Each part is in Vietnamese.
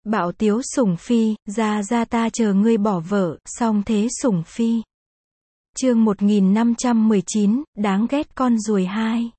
Bạo tiếu sủng phi, ra ta chờ ngươi bỏ vợ, song thế sủng phi. Chương 1519, đáng ghét con ruồi 2.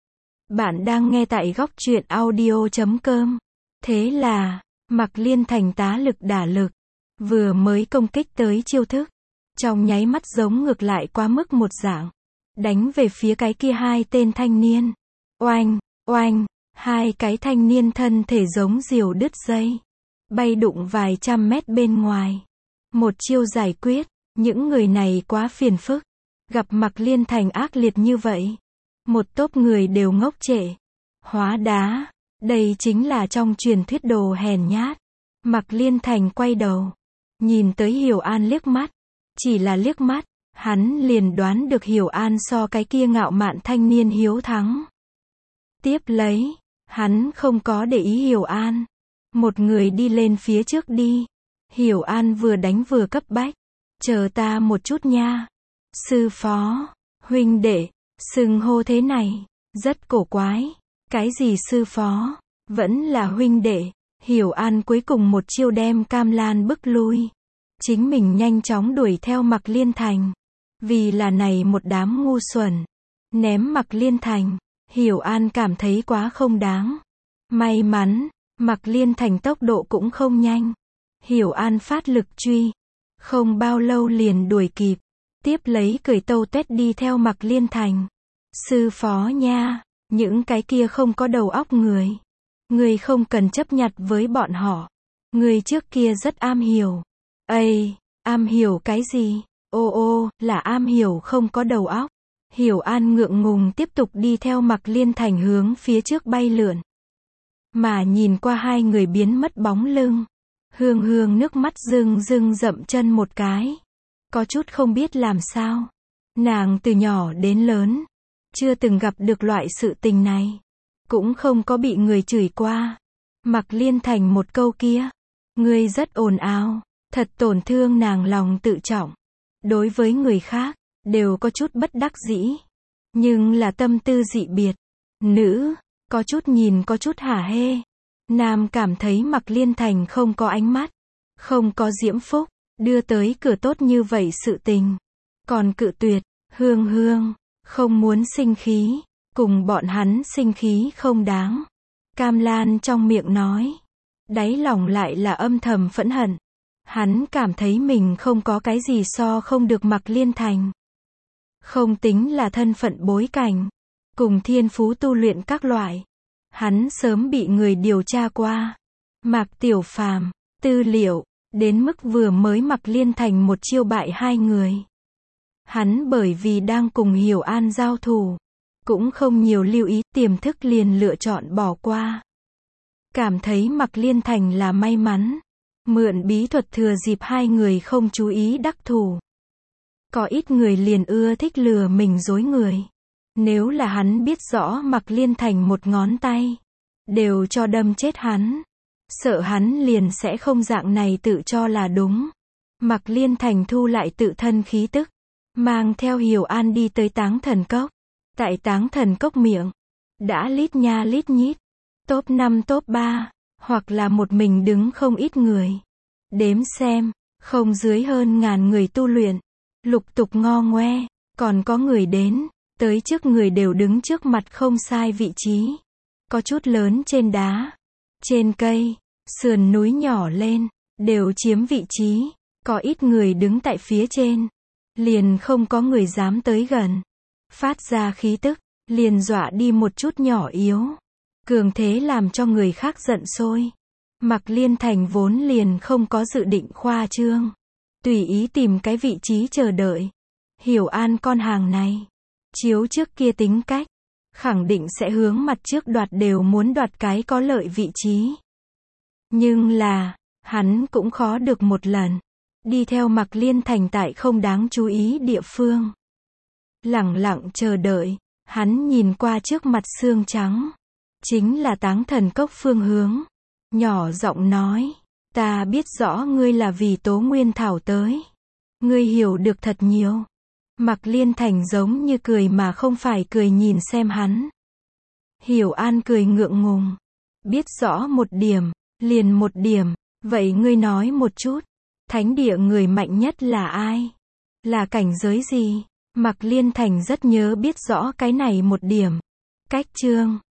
Bạn đang nghe tại góc truyện audio.com. Thế là, Mạc Liên thành tá lực đả lực, vừa mới công kích tới chiêu thức, trong nháy mắt giống ngược lại quá mức một dạng, đánh về phía cái kia hai tên thanh niên. Oanh, oanh, hai cái thanh niên thân thể giống diều đứt dây, bay đụng vài trăm mét bên ngoài. Một chiêu giải quyết, những người này quá phiền phức. Gặp Mạc Liên thành ác liệt như vậy, một tốp người đều ngốc trệ. Hóa đá, đây chính là trong truyền thuyết đồ hèn nhát. Mạc Liên thành quay đầu, nhìn tới Hiểu An liếc mắt. Chỉ là liếc mắt, hắn liền đoán được Hiểu An so cái kia ngạo mạn thanh niên hiếu thắng. Tiếp lấy, hắn không có để ý Hiểu An. Một người đi lên phía trước đi. Hiểu An vừa đánh vừa cấp bách. Chờ ta một chút nha. Sư phó, huynh đệ, xưng hô thế này, rất cổ quái. Cái gì sư phó, vẫn là huynh đệ. Hiểu An cuối cùng một chiêu đem Cam Lan bức lui. Chính mình nhanh chóng đuổi theo Mạc Liên thành. Vì là này một đám ngu xuẩn. Ném Mạc Liên thành, Hiểu An cảm thấy quá không đáng. May mắn, Mạc Liên thành tốc độ cũng không nhanh. Hiểu An phát lực truy, không bao lâu liền đuổi kịp. Tiếp lấy cười tâu tuét đi theo Mạc Liên thành. Sư phó nha, những cái kia không có đầu óc người. Người không cần chấp nhặt với bọn họ. Người trước kia rất am hiểu. Ây, am hiểu cái gì? Ô, là am hiểu không có đầu óc. Hiểu An ngượng ngùng tiếp tục đi theo Mạc Liên thành hướng phía trước bay lượn. Mà nhìn qua hai người biến mất bóng lưng. Hương nước mắt rưng dậm chân một cái. Có chút không biết làm sao. Nàng từ nhỏ đến lớn, chưa từng gặp được loại sự tình này. Cũng không có bị người chửi qua. Mạc Liên thành một câu kia. Ngươi rất ồn ào, thật tổn thương nàng lòng tự trọng. Đối với người khác, đều có chút bất đắc dĩ. Nhưng là tâm tư dị biệt. Nữ, có chút nhìn có chút hả hê. Nam cảm thấy Mạc Liên thành không có ánh mắt, không có diễm phúc, đưa tới cửa tốt như vậy sự tình. Còn cự tuyệt, hương, không muốn sinh khí, cùng bọn hắn sinh khí không đáng. Cam Lan trong miệng nói, đáy lòng lại là âm thầm phẫn hận. Hắn cảm thấy mình không có cái gì so không được Mạc Liên thành. Không tính là thân phận bối cảnh, cùng thiên phú tu luyện các loại. Hắn sớm bị người điều tra qua. Mạc Tiểu Phàm, tư liệu, đến mức vừa mới Mạc Liên thành một chiêu bại hai người. Hắn bởi vì đang cùng Hiểu An giao thủ, cũng không nhiều lưu ý, tiềm thức liền lựa chọn bỏ qua. Cảm thấy Mạc Liên thành là may mắn. Mượn bí thuật thừa dịp hai người không chú ý đắc thủ. Có ít người liền ưa thích lừa mình dối người. Nếu là hắn biết rõ Mạc Liên thành một ngón tay, đều cho đâm chết hắn. Sợ hắn liền sẽ không dạng này tự cho là đúng. Mạc Liên thành thu lại tự thân khí tức, mang theo Hiểu An đi tới Táng Thần Cốc. Tại Táng Thần Cốc miệng, đã lít nha lít nhít, top 5 top 3, hoặc là một mình đứng không ít người. Đếm xem, không dưới hơn 1000 người tu luyện, lục tục ngo ngoe, còn có người đến, tới trước người đều đứng trước mặt không sai vị trí. Có chút lớn trên đá, trên cây, sườn núi nhỏ lên, đều chiếm vị trí. Có ít người đứng tại phía trên, liền không có người dám tới gần. Phát ra khí tức, liền dọa đi một chút nhỏ yếu. Cường thế làm cho người khác giận sôi. Mạc Liên thành vốn liền không có dự định khoa trương. Tùy ý tìm cái vị trí chờ đợi. Hiểu An con hàng này, chiếu trước kia tính cách, khẳng định sẽ hướng mặt trước đoạt, đều muốn đoạt cái có lợi vị trí. Nhưng là, hắn cũng khó được một lần. Đi theo Mạc Liên thành tại không đáng chú ý địa phương. Lẳng lặng chờ đợi, hắn nhìn qua trước mặt xương trắng. Chính là Táng Thần Cốc phương hướng. Nhỏ giọng nói, ta biết rõ ngươi là vì Tố Nguyên Thảo tới. Ngươi hiểu được thật nhiều. Mạc Liên thành giống như cười mà không phải cười nhìn xem hắn. Hiểu An cười ngượng ngùng. Biết rõ một điểm, liền một điểm, Vậy ngươi nói một chút, thánh địa người mạnh nhất là ai? Là cảnh giới gì? Mạc Liên Thành rất nhớ biết rõ cái này một điểm. Cách chương